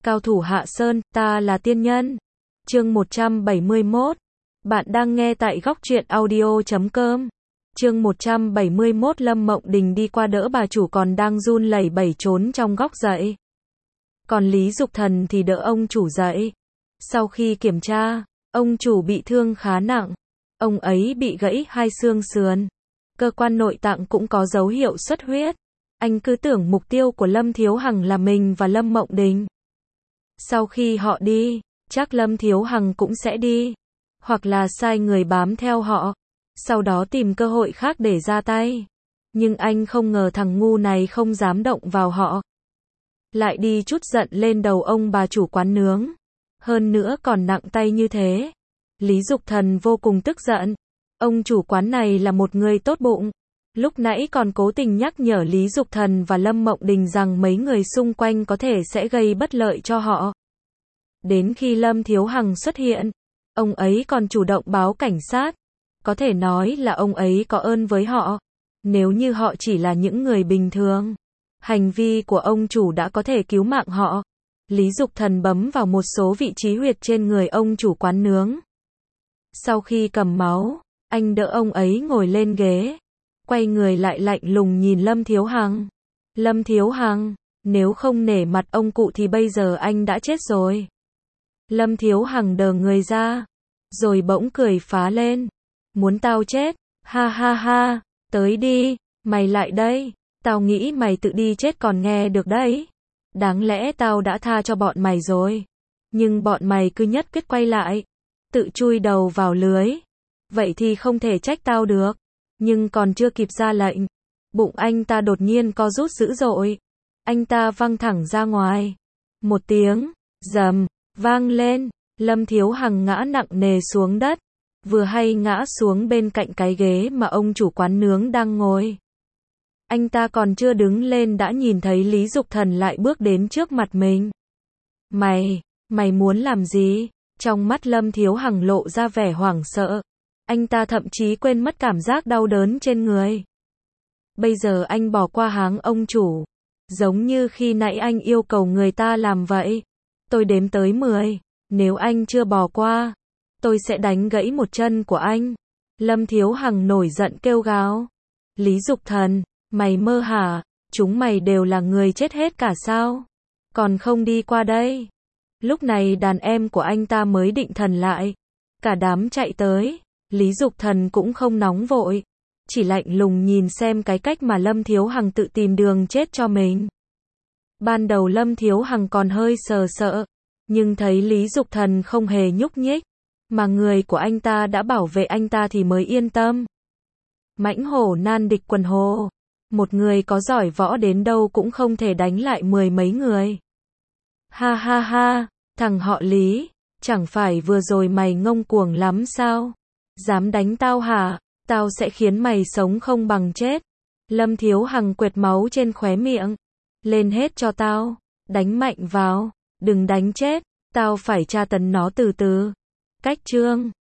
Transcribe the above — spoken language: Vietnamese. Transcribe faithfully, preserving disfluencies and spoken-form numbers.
Cao thủ Hạ Sơn, ta là tiên nhân. Chương một trăm bảy mươi mốt. Bạn đang nghe tại góc truyện audio chấm com. Chương một trăm bảy mươi mốt. Lâm Mộng Đình đi qua đỡ bà chủ còn đang run lẩy bẩy trốn trong góc dậy. Còn Lý Dục Thần thì đỡ ông chủ dậy. Sau khi kiểm tra, ông chủ bị thương khá nặng. Ông ấy bị gãy hai xương sườn. Cơ quan nội tạng cũng có dấu hiệu xuất huyết. Anh cứ tưởng mục tiêu của Lâm Thiếu Hằng là mình và Lâm Mộng Đình. Sau khi họ đi, chắc Lâm Thiếu Hằng cũng sẽ đi. Hoặc là sai người bám theo họ. Sau đó tìm cơ hội khác để ra tay. Nhưng anh không ngờ thằng ngu này không dám động vào họ. Lại đi chút giận lên đầu ông bà chủ quán nướng. Hơn nữa còn nặng tay như thế. Lý Dục Thần vô cùng tức giận. Ông chủ quán này là một người tốt bụng. Lúc nãy còn cố tình nhắc nhở Lý Dục Thần và Lâm Mộng Đình rằng mấy người xung quanh có thể sẽ gây bất lợi cho họ. Đến khi Lâm Thiếu Hằng xuất hiện, ông ấy còn chủ động báo cảnh sát. Có thể nói là ông ấy có ơn với họ. Nếu như họ chỉ là những người bình thường, hành vi của ông chủ đã có thể cứu mạng họ. Lý Dục Thần bấm vào một số vị trí huyệt trên người ông chủ quán nướng. Sau khi cầm máu, anh đỡ ông ấy ngồi lên ghế. Quay người lại lạnh lùng nhìn Lâm Thiếu Hằng. Lâm Thiếu Hằng, nếu không nể mặt ông cụ thì bây giờ anh đã chết rồi. Lâm Thiếu Hằng đờ người ra, rồi bỗng cười phá lên. Muốn tao chết? Ha ha ha, tới đi, mày lại đây. Tao nghĩ mày tự đi chết còn nghe được đấy. Đáng lẽ tao đã tha cho bọn mày rồi. Nhưng bọn mày cứ nhất quyết quay lại. Tự chui đầu vào lưới. Vậy thì không thể trách tao được. Nhưng còn chưa kịp ra lệnh, bụng anh ta đột nhiên co rút dữ dội. Anh ta văng thẳng ra ngoài. Một tiếng rầm vang lên, Lâm Thiếu Hằng ngã nặng nề xuống đất, vừa hay ngã xuống bên cạnh cái ghế mà ông chủ quán nướng đang ngồi. Anh ta còn chưa đứng lên đã nhìn thấy Lý Dục Thần lại bước đến trước mặt mình. Mày, mày muốn làm gì? Trong mắt Lâm Thiếu Hằng lộ ra vẻ hoảng sợ. Anh ta thậm chí quên mất cảm giác đau đớn trên người. Bây giờ anh bỏ qua háng ông chủ. Giống như khi nãy anh yêu cầu người ta làm vậy. Tôi đếm tới mười. Nếu anh chưa bỏ qua, tôi sẽ đánh gãy một chân của anh. Lâm Thiếu Hằng nổi giận kêu gào. Lý Dục Thần, mày mơ hả? Chúng mày đều là người chết hết cả sao? Còn không đi qua đây. Lúc này đàn em của anh ta mới định thần lại. Cả đám chạy tới. Lý Dục Thần cũng không nóng vội, chỉ lạnh lùng nhìn xem cái cách mà Lâm Thiếu Hằng tự tìm đường chết cho mình. Ban đầu Lâm Thiếu Hằng còn hơi sờ sợ, nhưng thấy Lý Dục Thần không hề nhúc nhích, mà người của anh ta đã bảo vệ anh ta thì mới yên tâm. Mãnh hổ nan địch quần hồ, một người có giỏi võ đến đâu cũng không thể đánh lại mười mấy người. Ha ha ha, thằng họ Lý, chẳng phải vừa rồi mày ngông cuồng lắm sao? Dám đánh tao hả? Tao sẽ khiến mày sống không bằng chết. Lâm Thiếu Hằng quệt máu trên khóe miệng. Lên hết cho tao. Đánh mạnh vào. Đừng đánh chết. Tao phải tra tấn nó từ từ. Cách chương.